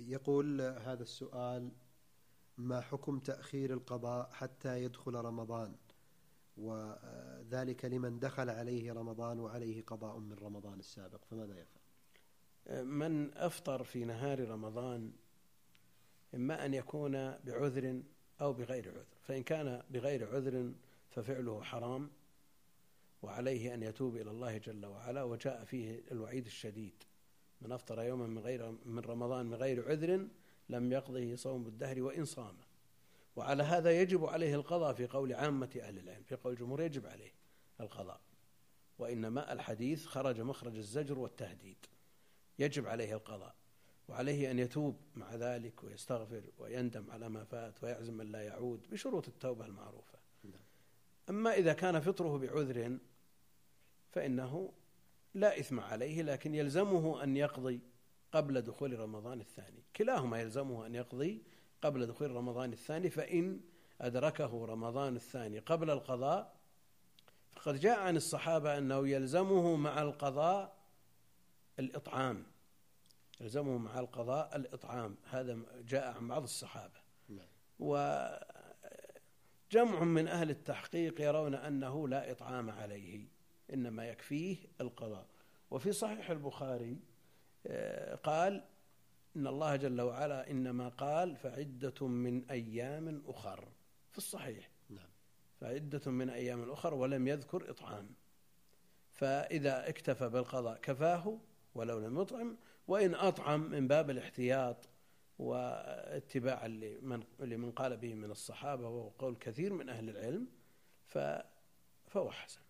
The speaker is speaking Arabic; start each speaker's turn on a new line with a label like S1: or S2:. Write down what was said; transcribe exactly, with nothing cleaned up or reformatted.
S1: يقول هذا السؤال: ما حكم تأخير القضاء حتى يدخل رمضان، وذلك لمن دخل عليه رمضان وعليه قضاء من رمضان السابق، فماذا يفعل؟
S2: من أفطر في نهار رمضان إما أن يكون بعذر أو بغير عذر، فإن كان بغير عذر ففعله حرام وعليه أن يتوب إلى الله جل وعلا، وجاء فيه الوعيد الشديد: من أفطر يوما من غير من رمضان من غير عذر لم يقضه صوم الدهر وإن صام. وعلى هذا يجب عليه القضاء في قول عامة أهل العلم، في قول الجمهور يجب عليه القضاء، وإنما الحديث خرج مخرج الزجر والتهديد، يجب عليه القضاء، وعليه أن يتوب مع ذلك ويستغفر ويندم على ما فات ويعزم أن لا يعود بشروط التوبة المعروفة. أما إذا كان فطره بعذر فإنه لا إثم عليه، لكن يلزمه أن يقضي قبل دخول رمضان الثاني، كلاهما يلزمه أن يقضي قبل دخول رمضان الثاني. فإن أدركه رمضان الثاني قبل القضاء فقد جاء عن الصحابة أنه يلزمه مع القضاء الإطعام، يلزمه مع القضاء الإطعام، هذا جاء عن بعض الصحابة. وجمع من أهل التحقيق يرون أنه لا إطعام عليه، إنما يكفيه القضاء. وفي صحيح البخاري قال إن الله جل وعلا إنما قال فعدة من أيام أخر، في الصحيح
S1: نعم.
S2: فعدة من أيام أخر، ولم يذكر إطعام، فإذا اكتفى بالقضاء كفاه ولو لم يطعم، وإن أطعم من باب الاحتياط واتباعا لمن, لمن قال به من الصحابة وهو قول كثير من أهل العلم فهو حسن.